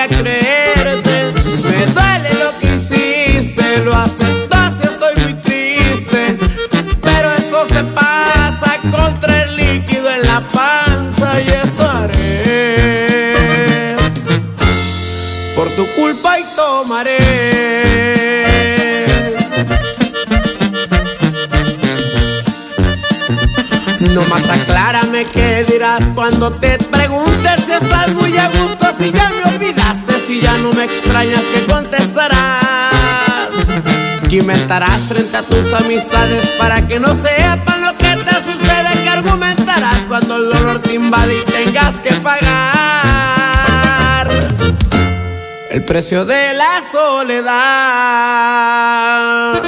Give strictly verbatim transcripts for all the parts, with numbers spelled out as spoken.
a creerte. Me duele lo que hiciste, lo aceptas y estoy muy triste, pero eso se pasa contra el líquido en la panza, y eso haré. Por tu culpa y tomaré. Nomás aclárame qué dirás cuando te preguntes si estás muy a gusto, si ya me olvidaste, si ya no me extrañas, ¿qué contestarás? ¿Qué inventarás frente a tus amistades para que no sepan lo que te sucede? ¿Qué argumentarás cuando el dolor te invade y tengas que pagar el precio de la soledad?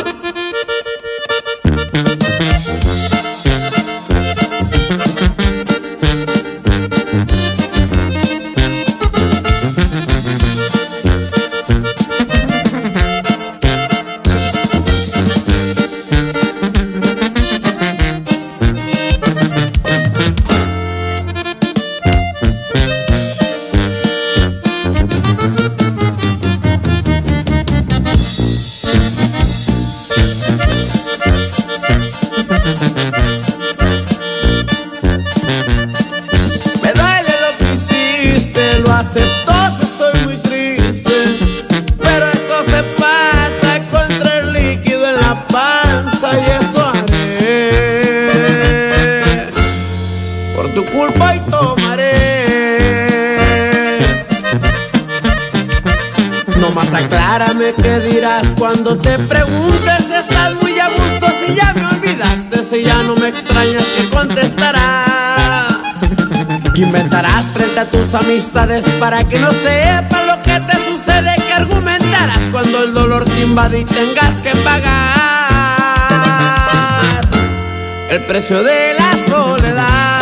Lo acepto, estoy muy triste, pero eso se pasa contra el líquido en la panza, y eso haré. Por tu culpa y tomaré. Nomás aclárame qué dirás cuando te preguntes si estás muy a gusto, si ya me olvidaste, si ya no me extrañas, ¿qué contestarás? ¿Qué inventarás frente a tus amistades para que no sepan lo que te sucede? ¿Qué argumentarás cuando el dolor te invade y tengas que pagar el precio de la soledad?